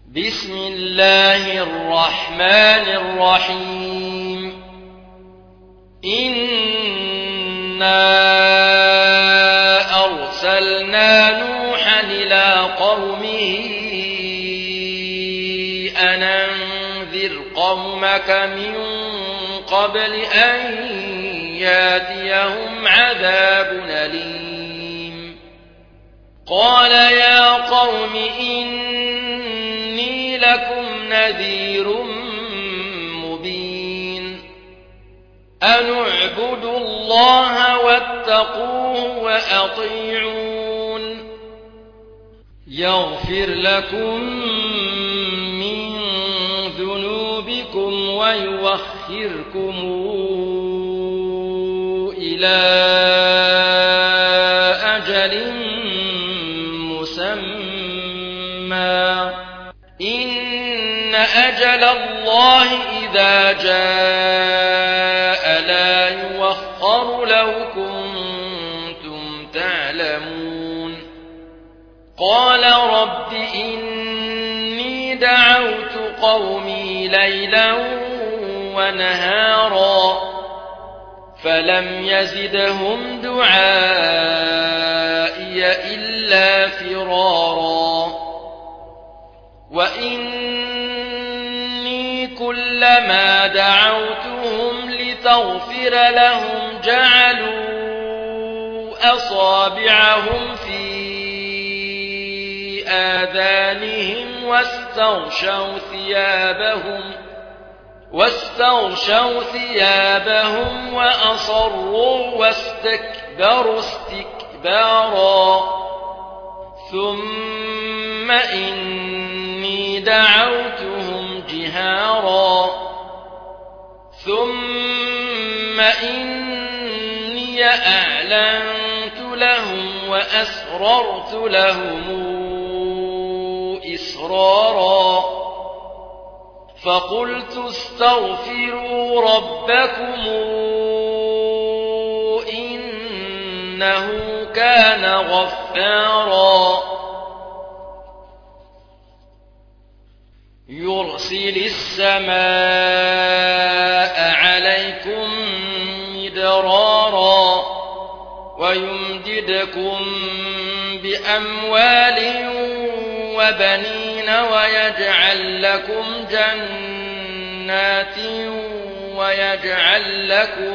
بسم الله الرحمن الرحيم إنا أرسلنا نوحا إلى قومه أن أنذر قومك من قبل أن ياتيهم عذاب أليم قال يا قوم إني لكم نذير مبين أن اعبدوا الله واتقوه وأطيعون يغفر لكم من ذنوبكم ويؤخركم إلى أجل مسمى إن أجل الله إذا جاء لا يؤخر لو كنتم تعلمون قال رب إني دعوت قومي ليلا ونهارا فلم يزدهم دعائي إلا فرارا وإني كلما دعوتهم لتغفر لهم جعلوا أصابعهم في آذانهم واستغشوا ثيابهم وأصروا واستكبروا استكبارا ثم إني دعوتهم جهارا ثم إني أعلنت لهم وأسررت لهم إسرارا فقلت استغفروا ربكم إنه كان غفارا يرسل السماء عليكم مدرارا ويمددكم بأموال وبنين ويجعل لكم جنات ويجعل لكم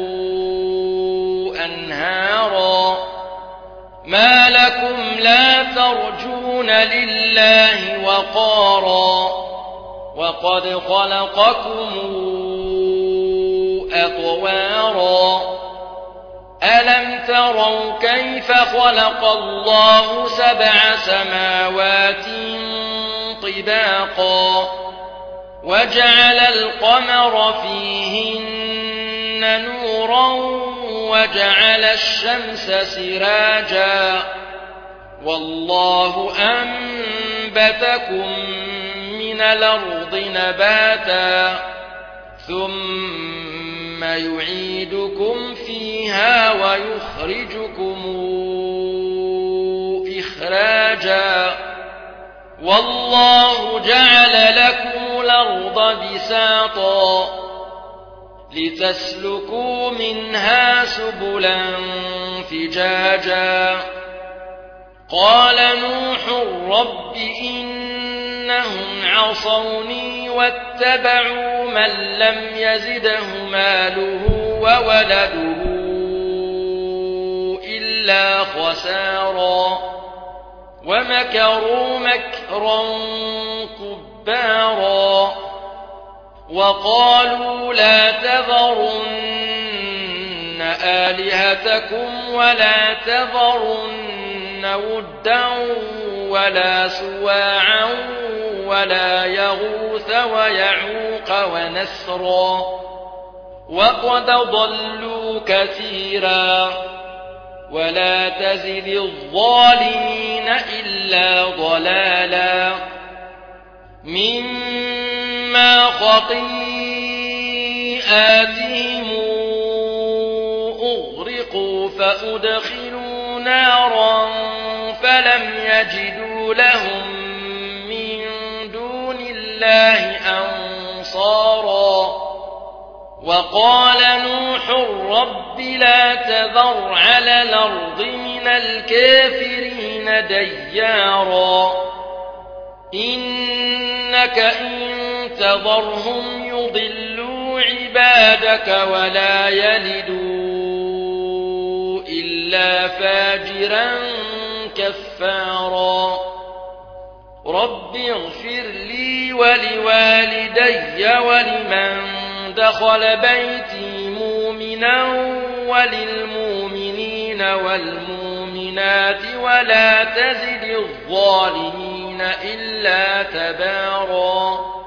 أنهارا ما لكم لا ترجون لله وقارا وقد خلقكم أطوارا ألم تروا كيف خلق الله سبع سماوات طباقا وجعل القمر فيهن نورا وجعل الشمس سراجا والله أنبتكم من الأرض نباتا ثم يعيدكم فيها ويخرجكم إخراجا والله جعل لكم الأرض بساطا لتسلكوا منها سبلا فجاجا قال نوح رب إنهم عصوني واتبعوا من لم يزده ماله وولده إلا خسارا ومكروا مكرا كبارا وقالوا لا تذرن آلهتكم ولا تذرن ودا ولا سواعا ولا يغوث ويعوق ونسرا وقد ضلوا كثيرا ولا تزد الظالمين إلا ضلالا مما خطيئاتهم أغرقوا فأدخلوا نارا فلم يجدوا لهم من الله أنصارا وقال نوح رب لا تذر على الأرض من الكافرين ديارا إنك إن تذرهم يضلوا عبادك ولا يلدوا إلا فاجرا كفارا رب اغفر لي ولوالدي ولمن دخل بيتي مؤمنا وللمؤمنين والمؤمنات ولا تزد الظالمين إلا تبارا